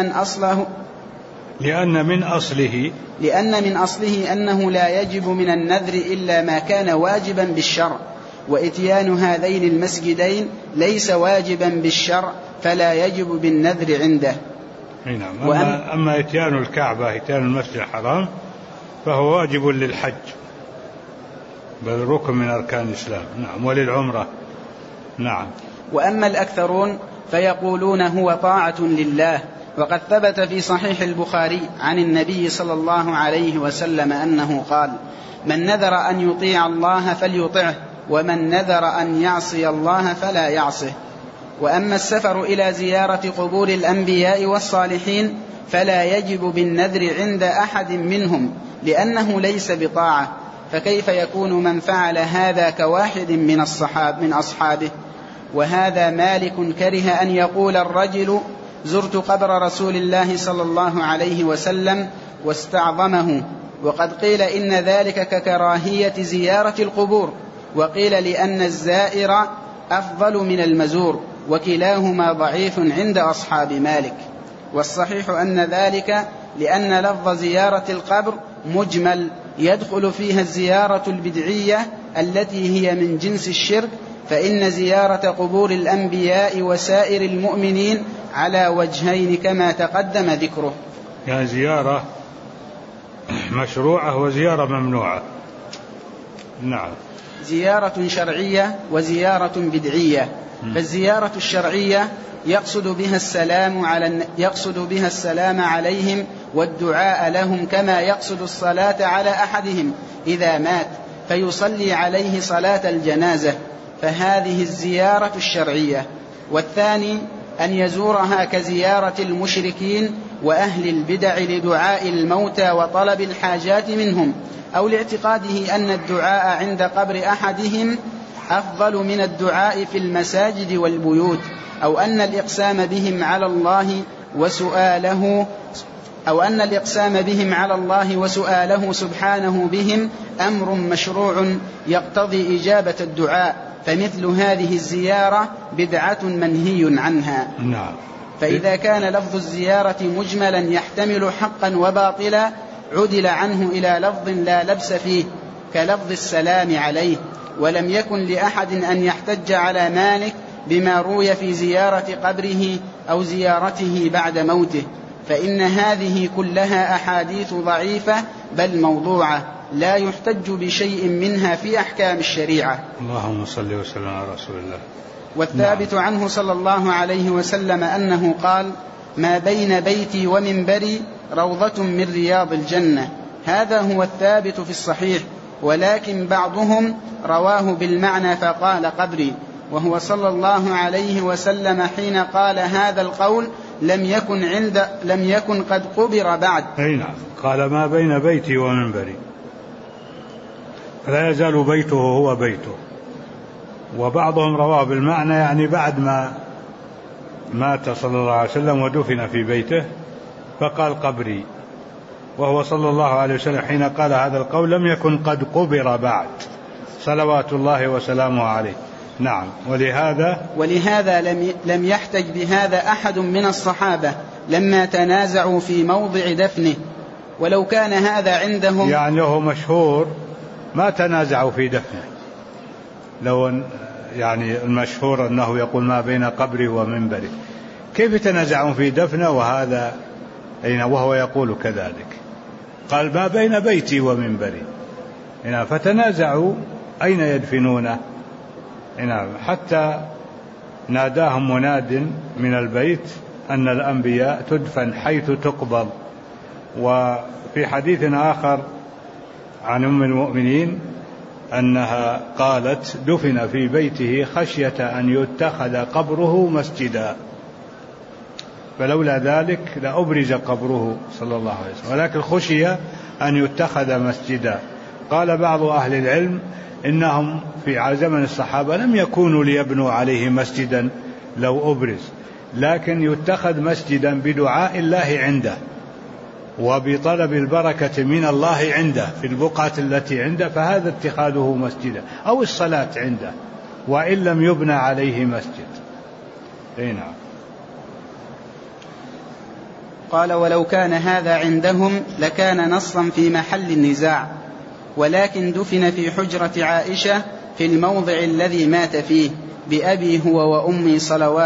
من أصله أنه لا يجب من النذر إلا ما كان واجبا بالشرع، وإتيان هذين المسجدين ليس واجبا بالشرع فلا يجب بالنذر عنده. أما إتيان الكعبة، إتيان المسجد الحرام، فهو واجب للحج، بل ركن من أركان الإسلام. نعم. وللعمرة. نعم. وأما الأكثرون فيقولون هو طاعة لله. وقد ثبت في صحيح البخاري عن النبي صلى الله عليه وسلم أنه قال: من نذر أن يطيع الله فليطعه، ومن نذر أن يعصي الله فلا يعصه. وأما السفر إلى زيارة قبور الأنبياء والصالحين فلا يجب بالنذر عند أحد منهم، لأنه ليس بطاعة، فكيف يكون من فعل هذا كواحد من أصحابه؟ وهذا مالك كره أن يقول الرجل: زرت قبر رسول الله صلى الله عليه وسلم واستعظمه. وقد قيل إن ذلك ككراهية زيارة القبور، وقيل لأن الزائر أفضل من المزور، وكلاهما ضعيف عند أصحاب مالك. والصحيح أن ذلك لأن لفظ زيارة القبر مجمل، يدخل فيها الزيارة البدعية التي هي من جنس الشرك، فإن زيارة قبور الأنبياء وسائر المؤمنين على وجهين كما تقدم ذكره. يعني زيارة مشروعة وزيارة ممنوعة. نعم. زيارة شرعية وزيارة بدعية. فالزيارة الشرعية يقصد بها السلام عليهم والدعاء لهم، كما يقصد الصلاة على أحدهم إذا مات فيصلي عليه صلاة الجنازة، فهذه الزيارة الشرعية. والثاني أن يزورها كزيارة المشركين وأهل البدع لدعاء الموتى وطلب الحاجات منهم، أو لاعتقاده أن الدعاء عند قبر أحدهم أفضل من الدعاء في المساجد والبيوت، أو أن الإقسام بهم على الله وسؤاله سبحانه بهم أمر مشروع يقتضي إجابة الدعاء، فمثل هذه الزيارة بدعة منهي عنها. نعم. فإذا كان لفظ الزيارة مجملا يحتمل حقا وباطلا عدل عنه إلى لفظ لا لبس فيه كلفظ السلام عليه، ولم يكن لأحد أن يحتج على مالك بما روي في زيارة قبره أو زيارته بعد موته، فإن هذه كلها أحاديث ضعيفة بل موضوعة لا يحتج بشيء منها في أحكام الشريعة. اللهم صل وسلم على رسول الله. والثابت عنه صلى الله عليه وسلم أنه قال: ما بين بيتي ومنبري روضة من رياض الجنة. هذا هو الثابت في الصحيح، ولكن بعضهم رواه بالمعنى فقال قبري، وهو صلى الله عليه وسلم حين قال هذا القول لم يكن قد قبر بعد. نعم. قال ما بين بيتي ومنبري، فلا يزال بيته هو بيته. وبعضهم رواه بالمعنى يعني بعد ما مات صلى الله عليه وسلم ودفن في بيته فقال قبري، وهو صلى الله عليه وسلم حين قال هذا القول لم يكن قد قبر بعد صلوات الله وسلامه عليه. نعم. ولهذا لم يحتج بهذا أحد من الصحابة لما تنازعوا في موضع دفنه، ولو كان هذا عندهم يعني هو مشهور ما تنازعوا في دفنه. لو يعني المشهور أنه يقول ما بين قبري ومنبري، كيف تنازعون في دفنه وهذا وهو يقول كذلك؟ قال ما بين بيتي ومنبري، فتنازعوا أين يدفنونه. حتى ناداهم مناد من البيت أن الأنبياء تدفن حيث تقبض. وفي حديث آخر عن أم المؤمنين أنها قالت دفن في بيته خشية أن يتخذ قبره مسجدا، فلولا ذلك لأبرز قبره صلى الله عليه وسلم، ولكن خشي أن يتخذ مسجدا. قال بعض أهل العلم إنهم في زمن الصحابة لم يكونوا ليبنوا عليه مسجدا لو أبرز، لكن يتخذ مسجدا بدعاء الله عنده وبطلب البركة من الله عنده في البقعة التي عنده، فهذا اتخاذه مسجدا، أو الصلاة عنده وإن لم يبنى عليه مسجد. نعم. قال: ولو كان هذا عندهم لكان نصا في محل النزاع، ولكن دفن في حجرة عائشة في الموضع الذي مات فيه بأبي هو وأمي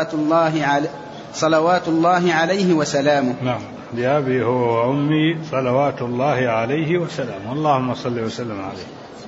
صلوات الله عليه وسلامه. نعم. بأبي هو وأمي صلوات الله عليه وسلامه. اللهم صل وسلم عليه.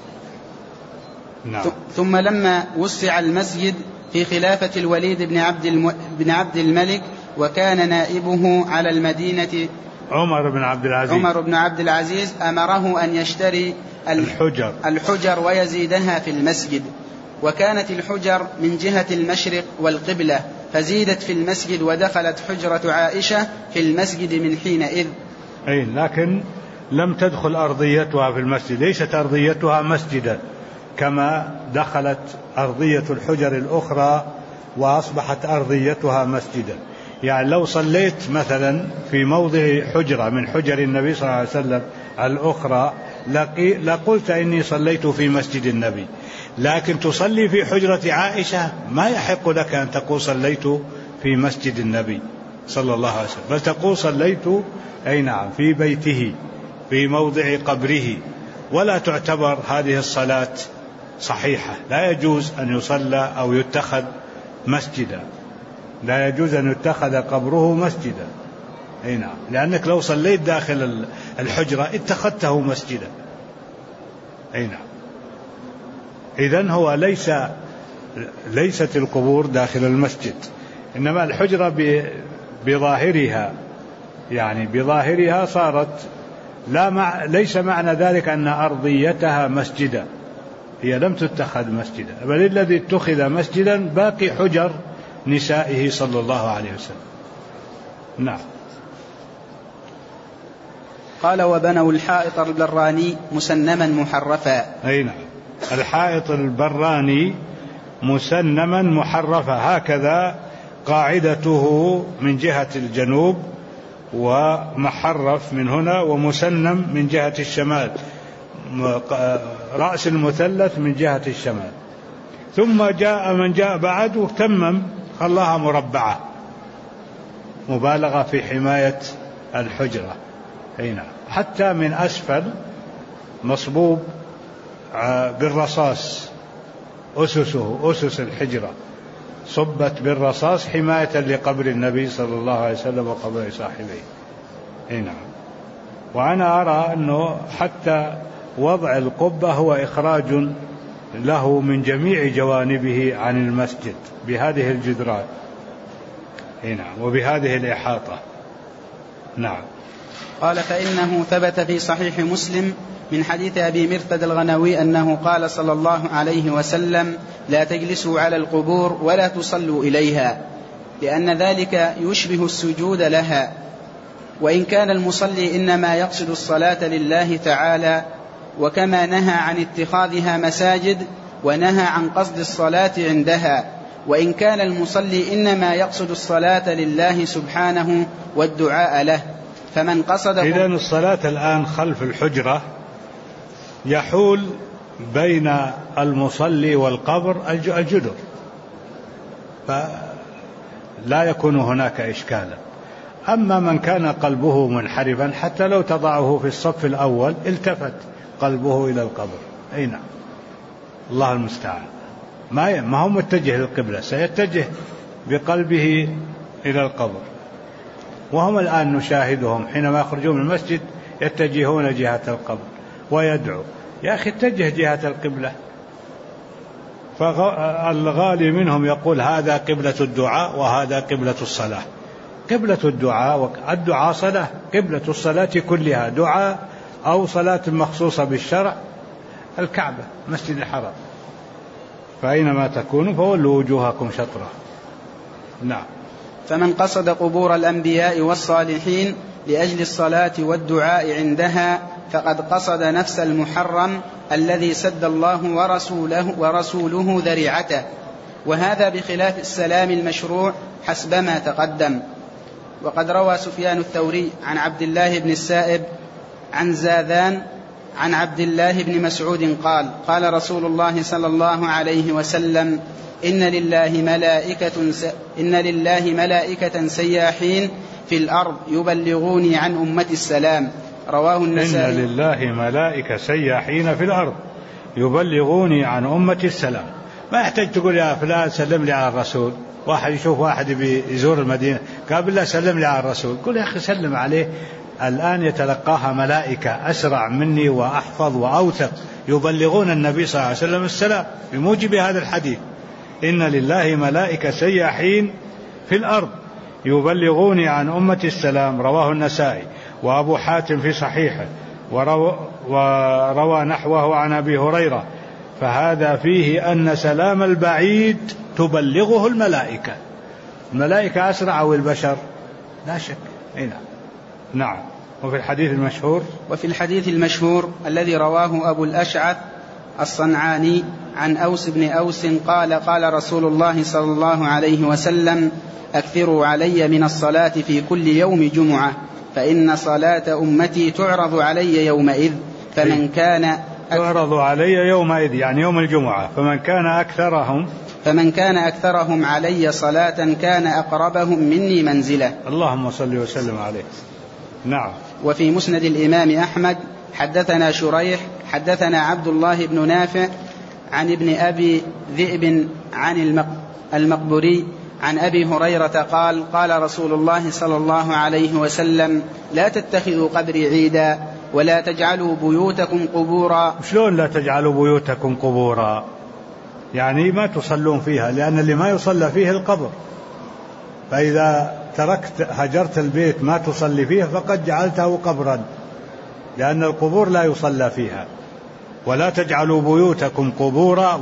نعم. ثم لما وسع المسجد في خلافة الوليد بن عبد الملك وكان نائبه على المدينة عمر بن عبد العزيز أمره أن يشتري الحجر ويزيدها في المسجد، وكانت الحجر من جهة المشرق والقبلة، فزيدت في المسجد ودخلت حجرة عائشة في المسجد من حينئذ. لكن لم تدخل أرضيتها في المسجد، ليست أرضيتها مسجدا كما دخلت أرضية الحجر الأخرى وأصبحت أرضيتها مسجدا. يعني لو صليت مثلا في موضع حجرة من حجر النبي صلى الله عليه وسلم الأخرى لقلت إني صليت في مسجد النبي، لكن تصلي في حجرة عائشة ما يحق لك أن تقول صليت في مسجد النبي صلى الله عليه وسلم، بل تقول صليت في بيته في موضع قبره، ولا تعتبر هذه الصلاة صحيحة، لا يجوز أن يصلى أو يتخذ مسجدا، لا يجوز أن يتخذ قبره مسجدا. أي نعم، لأنك لو صليت داخل الحجرة اتخذته مسجدا. أي نعم. إذن هو ليست القبور داخل المسجد، إنما الحجرة بظاهرها، يعني بظاهرها صارت ليس معنى ذلك أن أرضيتها مسجدا، هي لم تتخذ مسجدا، بل الذي اتخذ مسجدا باقي حجر نسائه صلى الله عليه وسلم. نعم. قال وبنوا الحائط البراني مسنما محرفا. أي نعم، الحائط البراني مسنما محرفا، هكذا قاعدته من جهة الجنوب، ومحرف من هنا، ومسنم من جهة الشمال، رأس المثلث من جهة الشمال. ثم جاء من جاء بعد وتمم خلاها مربعة، مبالغة في حماية الحجرة. هنا حتى من أسفل مصبوب بالرصاص، أسس الحجرة صبت بالرصاص حماية لقبر النبي صلى الله عليه وسلم وقبر صاحبه. نعم. وأنا أرى أنه حتى وضع القبة هو إخراج له من جميع جوانبه عن المسجد بهذه الجدران. نعم، وبهذه الإحاطة. نعم. قال فإنه ثبت في صحيح مسلم من حديث أبي مرثد الغنوي أنه قال صلى الله عليه وسلم لا تجلسوا على القبور ولا تصلوا إليها، لأن ذلك يشبه السجود لها، وإن كان المصلي إنما يقصد الصلاة لله تعالى، وكما نهى عن اتخاذها مساجد ونهى عن قصد الصلاة عندها، وإن كان المصلي إنما يقصد الصلاة لله سبحانه والدعاء له، فمن قصد. إذن الصلاة الآن خلف الحجرة يحول بين المصلي والقبر الجدر، فلا يكون هناك إشكالا. أما من كان قلبه منحرفا حتى لو تضعه في الصف الأول التفت قلبه إلى القبر، أي نعم، الله المستعان، ما هو متجه للقبلة، سيتجه بقلبه إلى القبر. وهم الآن نشاهدهم حينما يخرجون من المسجد يتجهون جهة القبر ويدعو. يا أخي اتجه جهة القبلة. فالغالي منهم يقول هذا قبلة الدعاء وهذا قبلة الصلاة. قبلة الدعاء صلاة، قبلة الصلاة كلها دعاء أو صلاة مخصوصة بالشرع الكعبة مسجد الحرام، فأينما تكونوا فولوا وجوهكم شطرة. نعم. فمن قصد قبور الأنبياء والصالحين لأجل الصلاة والدعاء عندها فقد قصد نفس المحرم الذي سد الله ورسوله ذريعته، وهذا بخلاف السلام المشروع حسبما تقدم. وقد روى سفيان الثوري عن عبد الله بن السائب عن زاذان عن عبد الله بن مسعود قال قال رسول الله صلى الله عليه وسلم إن لله ملائكة سياحين في الأرض يبلغوني عن أمة السلام، رواه النسائي. إن لله ملائكة سياحين في الأرض يبلغوني عن أمة السلام. ما يحتاج تقول يا فلان سلم لي على الرسول، واحد يشوف واحد بيزور المدينة قال بالله سلم لي على الرسول، قل يا أخي سلم عليه، الآن يتلقاها ملائكة أسرع مني وأحفظ وأوثق يبلغون النبي صلى الله عليه وسلم السلام بموجب هذا الحديث. إن لله ملائكة سياحين في الأرض يبلغوني عن أمة السلام، رواه النسائي وأبو حاتم في صحيحه، وروى نحوه عن أبي هريرة. فهذا فيه أن سلام البعيد تبلغه الملائكة. الملائكة أسرع أو البشر؟ لا شك. نعم. وفي الحديث المشهور الذي رواه أبو الأشعث الصنعاني عن أوس بن أوس قال قال رسول الله صلى الله عليه وسلم أكثروا علي من الصلاة في كل يوم جمعة، فإن صلاة أمتي تعرض علي يومئذ، فمن كان تعرض علي يومئذ يعني يوم الجمعة، فمن كان أكثرهم علي صلاة كان أقربهم مني منزلة. اللهم صل وسلم عليه. نعم. وفي مسند الإمام أحمد حدثنا شريح حدثنا عبد الله بن نافع عن ابن أبي ذئب عن المقبري عن أبي هريرة قال قال رسول الله صلى الله عليه وسلم لا تتخذوا قبري عيدا ولا تجعلوا بيوتكم قبورا. شلون لا تجعلوا بيوتكم قبورا؟ يعني ما تصلون فيها، لأن اللي ما يصلى فيه القبر، فإذا هجرت البيت ما تصلي فيه فقد جعلته قبرا، لأن القبور لا يصلى فيها. ولا تجعلوا بيوتكم قبورا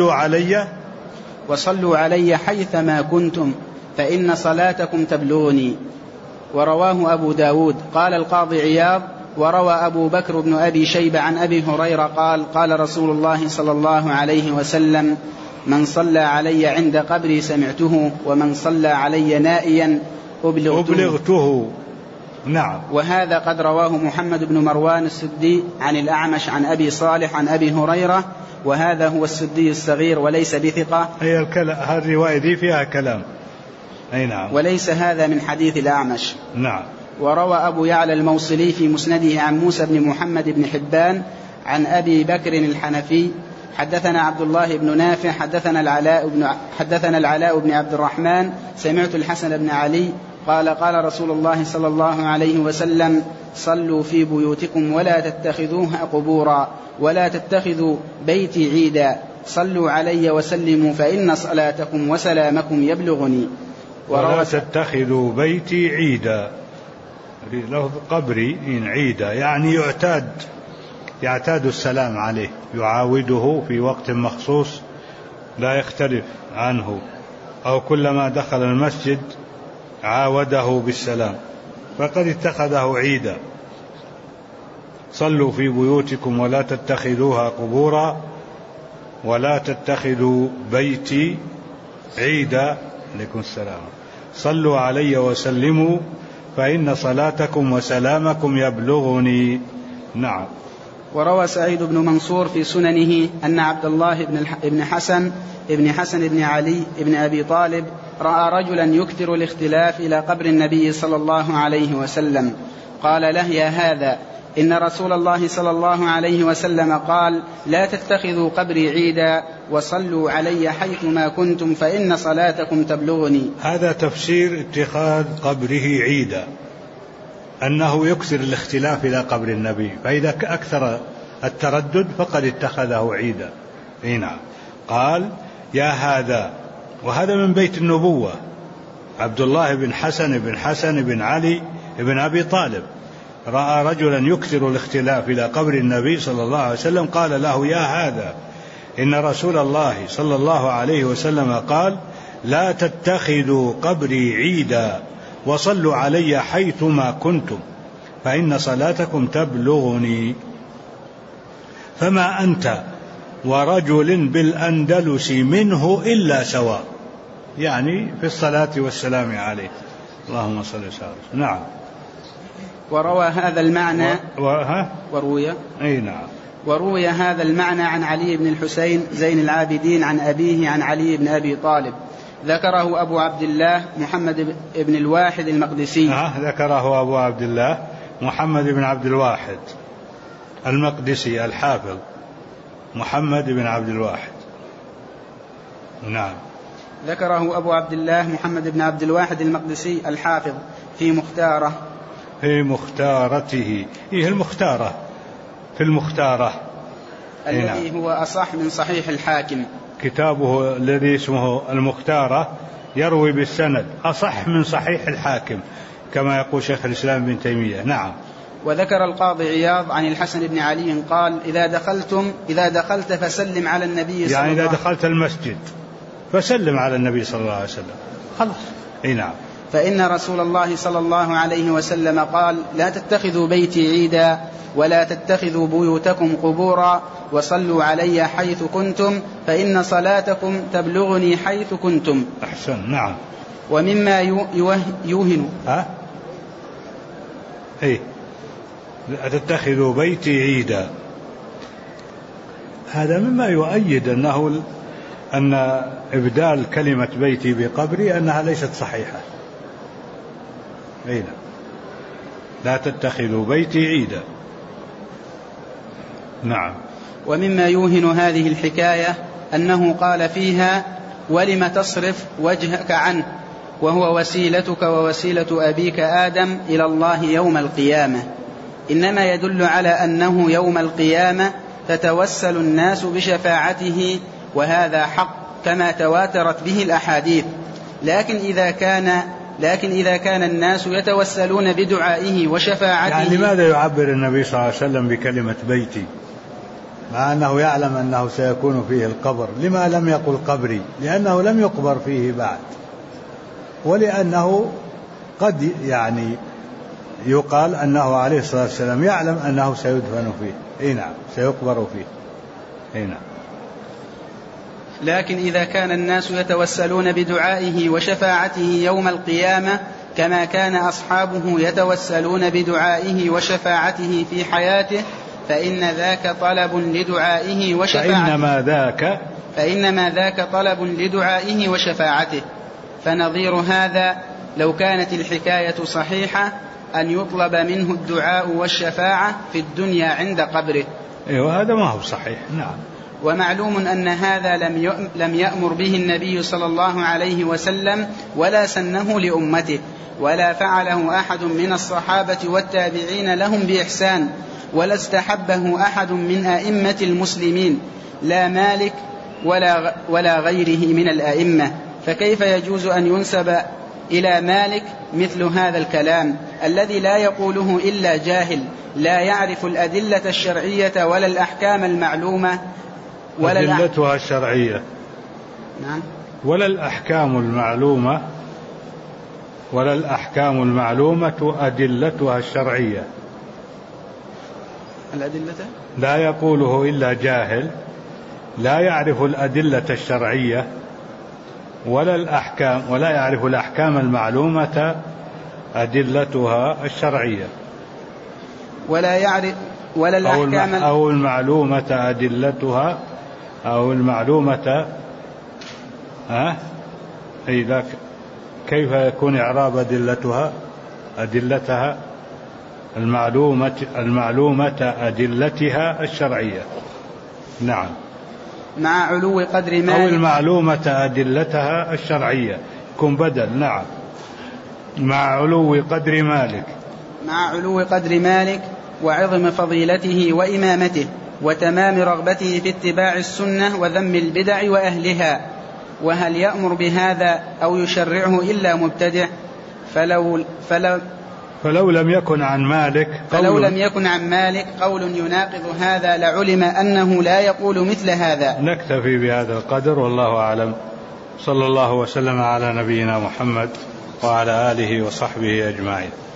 وصلوا علي حيثما كنتم فإن صلاتكم تبلغني. ورواه أبو داود. قال القاضي عياض وروى أبو بكر بن أبي شيبة عن أبي هريرة قال قال رسول الله صلى الله عليه وسلم من صلى علي عند قبري سمعته ومن صلى علي نائيا أبلغته. نعم. وهذا قد رواه محمد بن مروان السدي عن الأعمش عن أبي صالح عن أبي هريرة، وهذا هو السدي الصغير وليس بثقة. هذه الرواية دي فيها كلام. أي نعم. وليس هذا من حديث الأعمش. نعم. وروى أبو يعلى الموصلي في مسنده عن موسى بن محمد بن حبان عن أبي بكر الحنفي حدثنا عبد الله بن نافع حدثنا العلاء بن عبد الرحمن سمعت الحسن بن علي قال قال رسول الله صلى الله عليه وسلم صلوا في بيوتكم ولا تتخذوها قبورا ولا تتخذوا بيتي عيدا صلوا علي وسلموا فإن صلاتكم وسلامكم يبلغني. ولا تتخذوا بيتي عيدا، لفظ قبري عيدا يعني يعتاد السلام عليه، يعاوده في وقت مخصوص لا يختلف عنه، أو كلما دخل المسجد عاوده بالسلام، فقد اتخذه عيدا. صلوا في بيوتكم ولا تتخذوها قبورا ولا تتخذوا بيتي عيدا. عليكم السلام. صلوا علي وسلموا فإن صلاتكم وسلامكم يبلغني. نعم. وروى سعيد بن منصور في سننه أن عبد الله بن حسن بن علي بن أبي طالب رأى رجلا يكثر الاختلاف إلى قبر النبي صلى الله عليه وسلم، قال له يا هذا إن رسول الله صلى الله عليه وسلم قال لا تتخذوا قبري عيدا وصلوا علي حيثما كنتم فإن صلاتكم تبلغني. هذا تفسير اتخاذ قبره عيدا، أنه يكثر الاختلاف إلى قبر النبي، فإذا أكثر التردد فقد اتخذه عيدا. نعم. قال يا هذا، وهذا من بيت النبوة، عبد الله بن حسن بن علي بن أبي طالب رأى رجلا يكثر الاختلاف إلى قبر النبي صلى الله عليه وسلم، قال له يا هذا إن رسول الله صلى الله عليه وسلم قال لا تتخذوا قبري عيدا وصلوا علي حيثما كنتم فإن صلاتكم تبلغني. فما أنت ورجل بالأندلس منه إلا سواء، يعني في الصلاة والسلام عليه. اللهم صل وسلم. نعم. وروى هذا المعنى وروي هذا المعنى عن علي بن الحسين زين العابدين عن أبيه عن علي بن أبي طالب، ذكره أبو عبد الله محمد بن الواحد المقدسي. ذكره أبو عبد الله محمد بن عبد الواحد المقدسي الحافظ، محمد بن عبد الواحد. نعم. ذكره أبو عبد الله محمد بن عبد الواحد المقدسي الحافظ في مختارته، المختارة في المختارة الذي هو أصح من صحيح الحاكم. كتابه الذي اسمه المختارة يروي بالسند أصح من صحيح الحاكم كما يقول شيخ الإسلام بن تيمية. نعم. وذكر القاضي عياض عن الحسن بن علي قال إذا دخلت فسلم على النبي صلى الله عليه وسلم، يعني إذا دخلت المسجد فسلم على النبي صلى الله عليه وسلم خلاص. نعم. فإن رسول الله صلى الله عليه وسلم قال لا تتخذوا بيتي عيدا ولا تتخذوا بيوتكم قبورا وصلوا علي حيث كنتم فإن صلاتكم تبلغني حيث كنتم. أحسن. نعم. ومما يوهن لا تتخذوا بيتي عيدا، هذا مما يؤيد أن إبدال كلمة بيتي بقبري أنها ليست صحيحة. لا تتخذوا بيتي عيدا. نعم. ومما يوهن هذه الحكاية أنه قال فيها: ولم تصرف وجهك عنه، وهو وسيلتك ووسيلة أبيك آدم إلى الله يوم القيامة. إنما يدل على أنه يوم القيامة تتوسل الناس بشفاعته، وهذا حق كما تواترت به الأحاديث. لكن إذا كان الناس يتوسلون بدعائه وشفاعته، يعني لماذا يعبر النبي صلى الله عليه وسلم بكلمة بيتي مع أنه يعلم أنه سيكون فيه القبر؟ لما لم يقل قبري؟ لأنه لم يقبر فيه بعد، ولأنه قد يعني يقال أنه عليه الصلاة والسلام يعلم أنه سيدفن فيه. نعم، سيقبر فيه. نعم. لكن إذا كان الناس يتوسلون بدعائه وشفاعته يوم القيامة كما كان أصحابه يتوسلون بدعائه وشفاعته في حياته، فإن ذاك طلب لدعائه وشفاعته. فإنما ذاك طلب لدعائه وشفاعته. فنظير هذا لو كانت الحكاية صحيحة أن يطلب منه الدعاء والشفاعة في الدنيا عند قبره. وهذا ما هو صحيح. نعم. ومعلوم أن هذا لم يأمر به النبي صلى الله عليه وسلم ولا سنه لأمته، ولا فعله أحد من الصحابة والتابعين لهم بإحسان، ولا استحبه أحد من أئمة المسلمين، لا مالك ولا غيره من الأئمة. فكيف يجوز أن ينسب إلى مالك مثل هذا الكلام الذي لا يقوله إلا جاهل لا يعرف الأدلة الشرعية ولا الأحكام المعلومة أدلتها الشرعية. نعم. ولا الأحكام المعلومة أدلتها الشرعية. الأدلة لا يقوله إلا جاهل لا يعرف الأدلة الشرعية ولا يعرف الأحكام المعلومة أدلتها الشرعية، ولا الأحكام أو المعلومة أدلتها، أو المعلومة ذاك كيف يكون إعراب أدلتها المعلومة أدلتها الشرعية. نعم. مع علو قدر مالك، أو المعلومة أدلتها الشرعية يكون بدل. نعم. مع علو قدر مالك وعظم فضيلته وإمامته وتمام رغبته في اتباع السنة وذم البدع وأهلها. وهل يأمر بهذا أو يشرعه إلا مبتدع؟ فلو لم يكن عن مالك قول يناقض هذا لعلم أنه لا يقول مثل هذا. نكتفي بهذا القدر، والله أعلم. صلى الله وسلم على نبينا محمد وعلى آله وصحبه أجمعين.